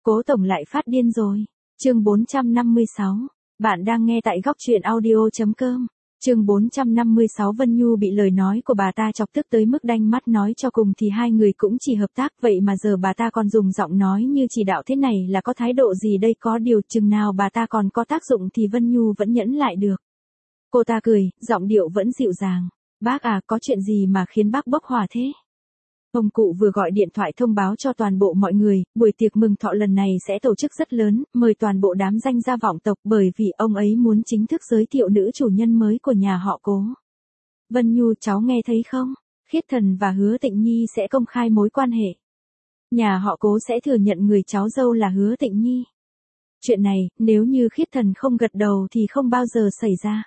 Cố tổng lại phát điên rồi. Chương 456. Bạn đang nghe tại góc truyện audio.com. Chương 456. Vân Nhu bị lời nói của bà ta chọc tức tới mức đanh mắt, nói cho cùng thì hai người cũng chỉ hợp tác, vậy mà giờ bà ta còn dùng giọng nói như chỉ đạo thế này là có thái độ gì đây? Có điều chừng nào bà ta còn có tác dụng thì Vân Nhu vẫn nhẫn lại được. Cô ta cười, giọng điệu vẫn dịu dàng. Bác à, có chuyện gì mà khiến bác bốc hỏa thế? Ông cụ vừa gọi điện thoại thông báo cho toàn bộ mọi người, buổi tiệc mừng thọ lần này sẽ tổ chức rất lớn, mời toàn bộ đám danh gia vọng tộc, bởi vì ông ấy muốn chính thức giới thiệu nữ chủ nhân mới của nhà họ Cố. Vân Nhu, cháu nghe thấy không? Khiết Thần và Hứa Tịnh Nhi sẽ công khai mối quan hệ. Nhà họ Cố sẽ thừa nhận người cháu dâu là Hứa Tịnh Nhi. Chuyện này, nếu như Khiết Thần không gật đầu thì không bao giờ xảy ra.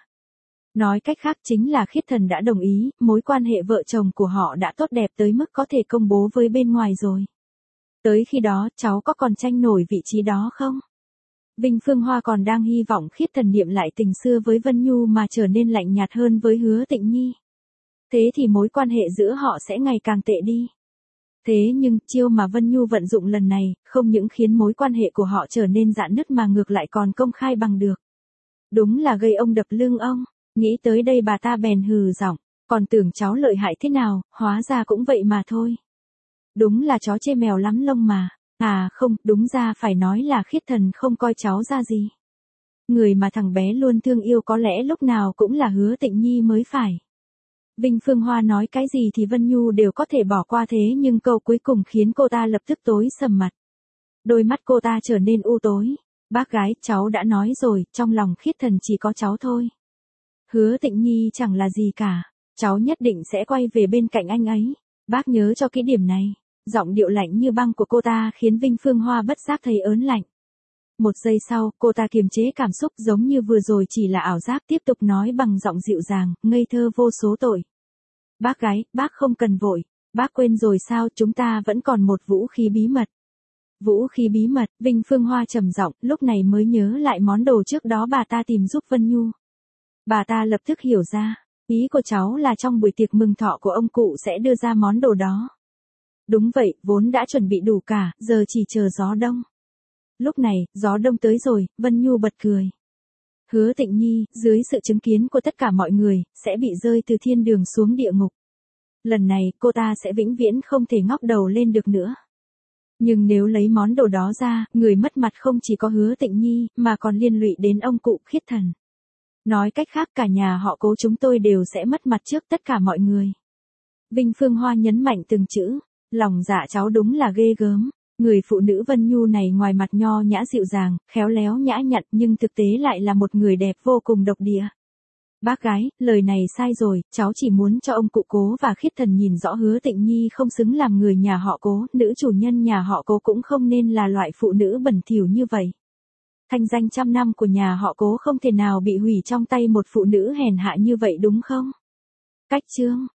Nói cách khác chính là Khiết Thần đã đồng ý, mối quan hệ vợ chồng của họ đã tốt đẹp tới mức có thể công bố với bên ngoài rồi. Tới khi đó, cháu có còn tranh nổi vị trí đó không? Vinh Phương Hoa còn đang hy vọng Khiết Thần niệm lại tình xưa với Vân Nhu mà trở nên lạnh nhạt hơn với Hứa Tịnh Nhi. Thế thì mối quan hệ giữa họ sẽ ngày càng tệ đi. Thế nhưng, chiêu mà Vân Nhu vận dụng lần này, không những khiến mối quan hệ của họ trở nên rạn nứt mà ngược lại còn công khai bằng được. Đúng là gây ông đập lưng ông. Nghĩ tới đây bà ta bèn hừ giọng, còn tưởng cháu lợi hại thế nào, hóa ra cũng vậy mà thôi. Đúng là chó chê mèo lắm lông mà. À không, đúng ra phải nói là Khiết Thần không coi cháu ra gì. Người mà thằng bé luôn thương yêu có lẽ lúc nào cũng là Hứa Tịnh Nhi mới phải. Vinh Phương Hoa nói cái gì thì Vân Nhu đều có thể bỏ qua, thế nhưng câu cuối cùng khiến cô ta lập tức tối sầm mặt. Đôi mắt cô ta trở nên u tối. Bác gái, cháu đã nói rồi, trong lòng Khiết Thần chỉ có cháu thôi. Hứa Tịnh Nhi chẳng là gì cả, cháu nhất định sẽ quay về bên cạnh anh ấy. Bác nhớ cho cái điểm này. Giọng điệu lạnh như băng của cô ta khiến Vinh Phương Hoa bất giác thấy ớn lạnh. Một giây sau, cô ta kiềm chế cảm xúc giống như vừa rồi chỉ là ảo giác, tiếp tục nói bằng giọng dịu dàng, ngây thơ vô số tội. Bác gái, bác không cần vội. Bác quên rồi sao, chúng ta vẫn còn một vũ khí bí mật. Vũ khí bí mật, Vinh Phương Hoa trầm giọng, lúc này mới nhớ lại món đồ trước đó bà ta tìm giúp Vân Nhu. Bà ta lập tức hiểu ra, ý của cháu là trong buổi tiệc mừng thọ của ông cụ sẽ đưa ra món đồ đó. Đúng vậy, vốn đã chuẩn bị đủ cả, giờ chỉ chờ gió đông. Lúc này, gió đông tới rồi, Vân Nhu bật cười. Hứa Tịnh Nhi, dưới sự chứng kiến của tất cả mọi người, sẽ bị rơi từ thiên đường xuống địa ngục. Lần này, cô ta sẽ vĩnh viễn không thể ngóc đầu lên được nữa. Nhưng nếu lấy món đồ đó ra, người mất mặt không chỉ có Hứa Tịnh Nhi, mà còn liên lụy đến ông cụ Khiết Thần. Nói cách khác, cả nhà họ Cố chúng tôi đều sẽ mất mặt trước tất cả mọi người. Vinh Phương Hoa nhấn mạnh từng chữ, lòng dạ cháu đúng là ghê gớm. Người phụ nữ Vân Nhu này ngoài mặt nho nhã dịu dàng, khéo léo nhã nhặn nhưng thực tế lại là một người đẹp vô cùng độc địa. Bác gái, lời này sai rồi, cháu chỉ muốn cho ông cụ Cố và Khiết Thần nhìn rõ Hứa Tịnh Nhi không xứng làm người nhà họ Cố, nữ chủ nhân nhà họ Cố cũng không nên là loại phụ nữ bẩn thỉu như vậy. Thanh danh trăm năm của nhà họ Cố không thể nào bị hủy trong tay một phụ nữ hèn hạ như vậy đúng không? Cách chương